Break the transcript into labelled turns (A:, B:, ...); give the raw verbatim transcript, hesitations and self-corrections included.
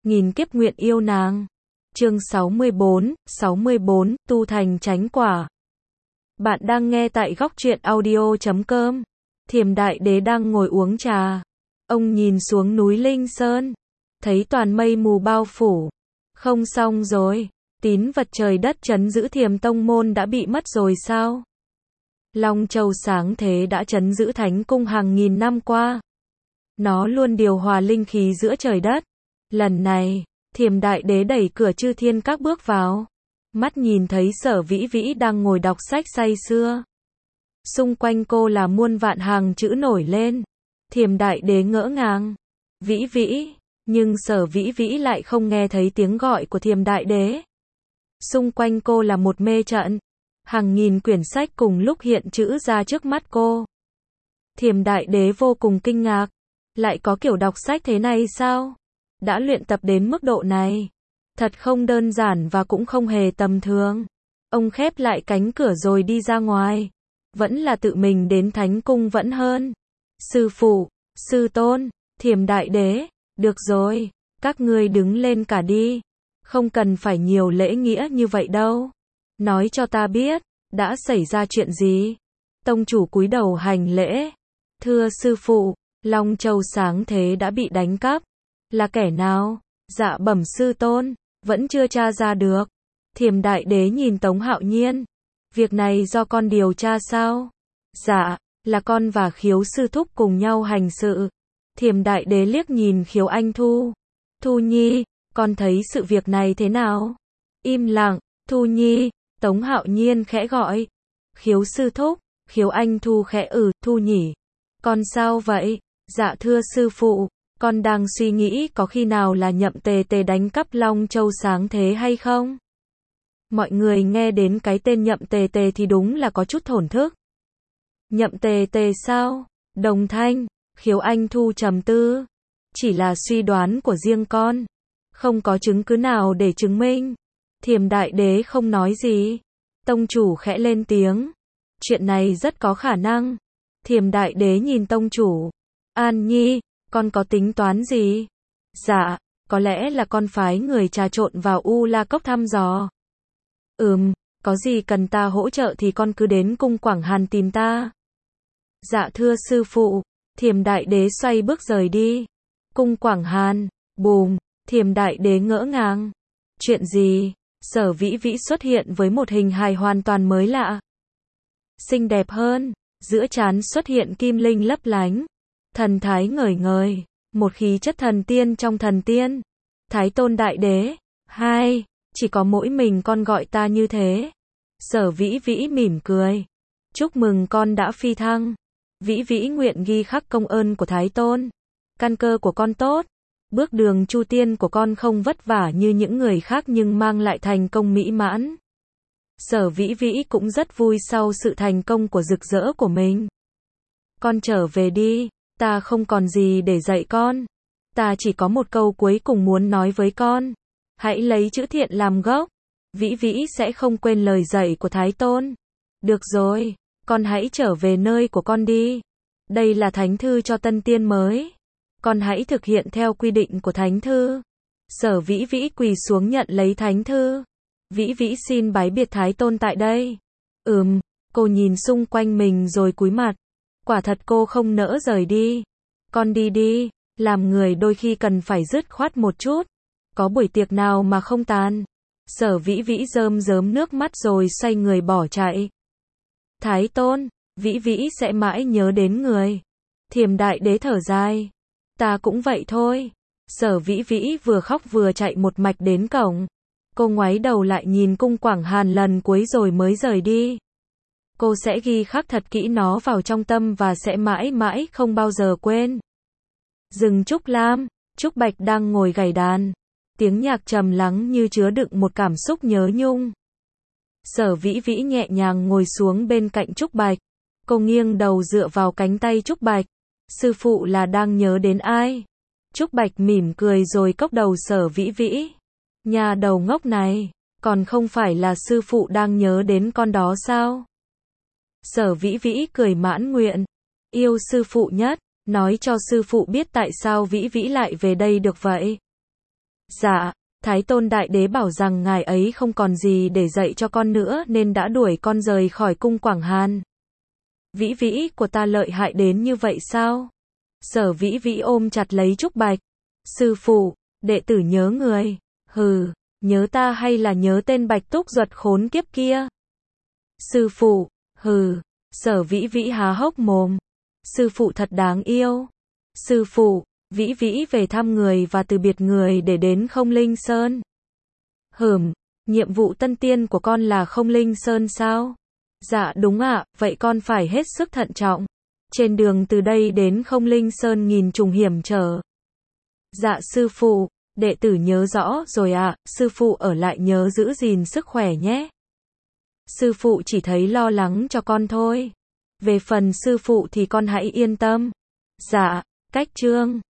A: nghìn kiếp nguyện yêu nàng. Chương sáu mươi bốn, sáu mươi bốn, tu thành chánh quả. Bạn đang nghe tại góc truyện audio chấm com. Thiềm Đại Đế đang ngồi uống trà. Ông nhìn xuống núi Linh Sơn, thấy toàn mây mù bao phủ. Không xong rồi, tín vật trời đất trấn giữ Thiềm tông môn đã bị mất rồi sao? Long Châu sáng thế đã trấn giữ Thánh cung hàng nghìn năm qua. Nó luôn điều hòa linh khí giữa trời đất. Lần này, Thiềm Đại Đế đẩy cửa chư thiên các bước vào. Mắt nhìn thấy Sở Vĩ Vĩ đang ngồi đọc sách say sưa. Xung quanh cô là muôn vạn hàng chữ nổi lên. Thiềm Đại Đế ngỡ ngàng. Vĩ Vĩ, nhưng Sở Vĩ Vĩ lại không nghe thấy tiếng gọi của Thiềm Đại Đế. Xung quanh cô là một mê trận. Hàng nghìn quyển sách cùng lúc hiện chữ ra trước mắt cô. Thiềm Đại Đế vô cùng kinh ngạc. Lại có kiểu đọc sách thế này sao? Đã luyện tập đến mức độ này. Thật không đơn giản và cũng không hề tầm thường. Ông khép lại cánh cửa rồi đi ra ngoài. Vẫn là tự mình đến Thánh cung vẫn hơn. Sư phụ, sư tôn, Thiềm Đại Đế, được rồi, các ngươi đứng lên cả đi. Không cần phải nhiều lễ nghĩa như vậy đâu. Nói cho ta biết, đã xảy ra chuyện gì? Tông chủ cúi đầu hành lễ. Thưa sư phụ, Long Châu sáng thế đã bị đánh cắp. Là kẻ nào? Dạ bẩm sư tôn, vẫn chưa tra ra được. Thiềm Đại Đế nhìn Tống Hạo Nhiên. Việc này do con điều tra sao? Dạ, là con và Khiếu sư thúc cùng nhau hành sự. Thiềm Đại Đế liếc nhìn Khiếu Anh Thu. Thu Nhi, con thấy sự việc này thế nào? Im lặng, Thu Nhi, Tống Hạo Nhiên khẽ gọi. Khiếu sư thúc, Khiếu Anh Thu khẽ ừ, Thu nhỉ. Con sao vậy? Dạ thưa sư phụ, con đang suy nghĩ có khi nào là Nhậm Tề Tề đánh cắp Long Châu sáng thế hay không? Mọi người nghe đến cái tên Nhậm Tề Tề thì đúng là có chút thổn thức. Nhậm Tề Tề sao? Đồng Thanh, Khiếu Anh Thu trầm tư. Chỉ là suy đoán của riêng con. Không có chứng cứ nào để chứng minh. Thiềm Đại Đế không nói gì. Tông chủ khẽ lên tiếng. Chuyện này rất có khả năng. Thiềm Đại Đế nhìn tông chủ. An Nhi, con có tính toán gì? Dạ, có lẽ là con phái người trà trộn vào U La Cốc thăm dò. Ừm, có gì cần ta hỗ trợ thì con cứ đến cung Quảng Hàn tìm ta. Dạ thưa sư phụ. Thiềm Đại Đế xoay bước rời đi. Cung Quảng Hàn, bùm, Thiềm Đại Đế ngỡ ngàng. Chuyện gì? Sở Vĩ Vĩ xuất hiện với một hình hài hoàn toàn mới lạ. Xinh đẹp hơn, giữa trán xuất hiện kim linh lấp lánh. Thần thái ngời ngời, một khí chất thần tiên trong thần tiên. Thái Tôn Đại Đế, hai, chỉ có mỗi mình con gọi ta như thế. Sở Vĩ Vĩ mỉm cười. Chúc mừng con đã phi thăng. Vĩ Vĩ nguyện ghi khắc công ơn của Thái Tôn. Căn cơ của con tốt. Bước đường chu tiên của con không vất vả như những người khác nhưng mang lại thành công mỹ mãn. Sở Vĩ Vĩ cũng rất vui sau sự thành công của rực rỡ của mình. Con trở về đi, ta không còn gì để dạy con. Ta chỉ có một câu cuối cùng muốn nói với con. Hãy lấy chữ thiện làm gốc. Vĩ Vĩ sẽ không quên lời dạy của Thái Tôn. Được rồi, con hãy trở về nơi của con đi. Đây là thánh thư cho tân tiên mới. Con hãy thực hiện theo quy định của thánh thư. Sở Vĩ Vĩ quỳ xuống nhận lấy thánh thư. Vĩ Vĩ xin bái biệt Thái Tôn tại đây. Ừm, cô nhìn xung quanh mình rồi cúi mặt. Quả thật cô không nỡ rời đi. Con đi đi, làm người đôi khi cần phải dứt khoát một chút. Có buổi tiệc nào mà không tàn. Sở Vĩ Vĩ rơm rớm nước mắt rồi xoay người bỏ chạy. Thái Tôn, Vĩ Vĩ sẽ mãi nhớ đến người. Thiềm Đại Đế thở dài. Ta cũng vậy thôi. Sở Vĩ Vĩ vừa khóc vừa chạy một mạch đến cổng. Cô ngoáy đầu lại nhìn cung Quảng Hàn lần cuối rồi mới rời đi. Cô sẽ ghi khắc thật kỹ nó vào trong tâm và sẽ mãi mãi không bao giờ quên. Rừng Trúc Lam, Trúc Bạch đang ngồi gảy đàn. Tiếng nhạc trầm lắng như chứa đựng một cảm xúc nhớ nhung. Sở Vĩ Vĩ nhẹ nhàng ngồi xuống bên cạnh Trúc Bạch. Cô nghiêng đầu dựa vào cánh tay Trúc Bạch. Sư phụ là đang nhớ đến ai? Trúc Bạch mỉm cười rồi cốc đầu Sở Vĩ Vĩ. Nhà đầu ngốc này, còn không phải là sư phụ đang nhớ đến con đó sao? Sở Vĩ Vĩ cười mãn nguyện. Yêu sư phụ nhất, nói cho sư phụ biết tại sao Vĩ Vĩ lại về đây được vậy. Dạ, Thái Tôn Đại Đế bảo rằng ngài ấy không còn gì để dạy cho con nữa nên đã đuổi con rời khỏi cung Quảng Hàn. Vĩ Vĩ của ta lợi hại đến như vậy sao? Sở Vĩ Vĩ ôm chặt lấy Trúc Bạch. Sư phụ, đệ tử nhớ người. Hừ, nhớ ta hay là nhớ tên Bạch Túc Duật khốn kiếp kia? Sư phụ, hừ, Sở Vĩ Vĩ há hốc mồm. Sư phụ thật đáng yêu. Sư phụ, Vĩ Vĩ về thăm người và từ biệt người để đến Không Linh Sơn. Hửm, nhiệm vụ tân tiên của con là Không Linh Sơn sao? Dạ đúng ạ, vậy con phải hết sức thận trọng. Trên đường từ đây đến Không Linh Sơn nghìn trùng hiểm trở. Dạ sư phụ, đệ tử nhớ rõ rồi ạ, sư phụ ở lại nhớ giữ gìn sức khỏe nhé. Sư phụ chỉ thấy lo lắng cho con thôi. Về phần sư phụ thì con hãy yên tâm. Dạ, cách chương.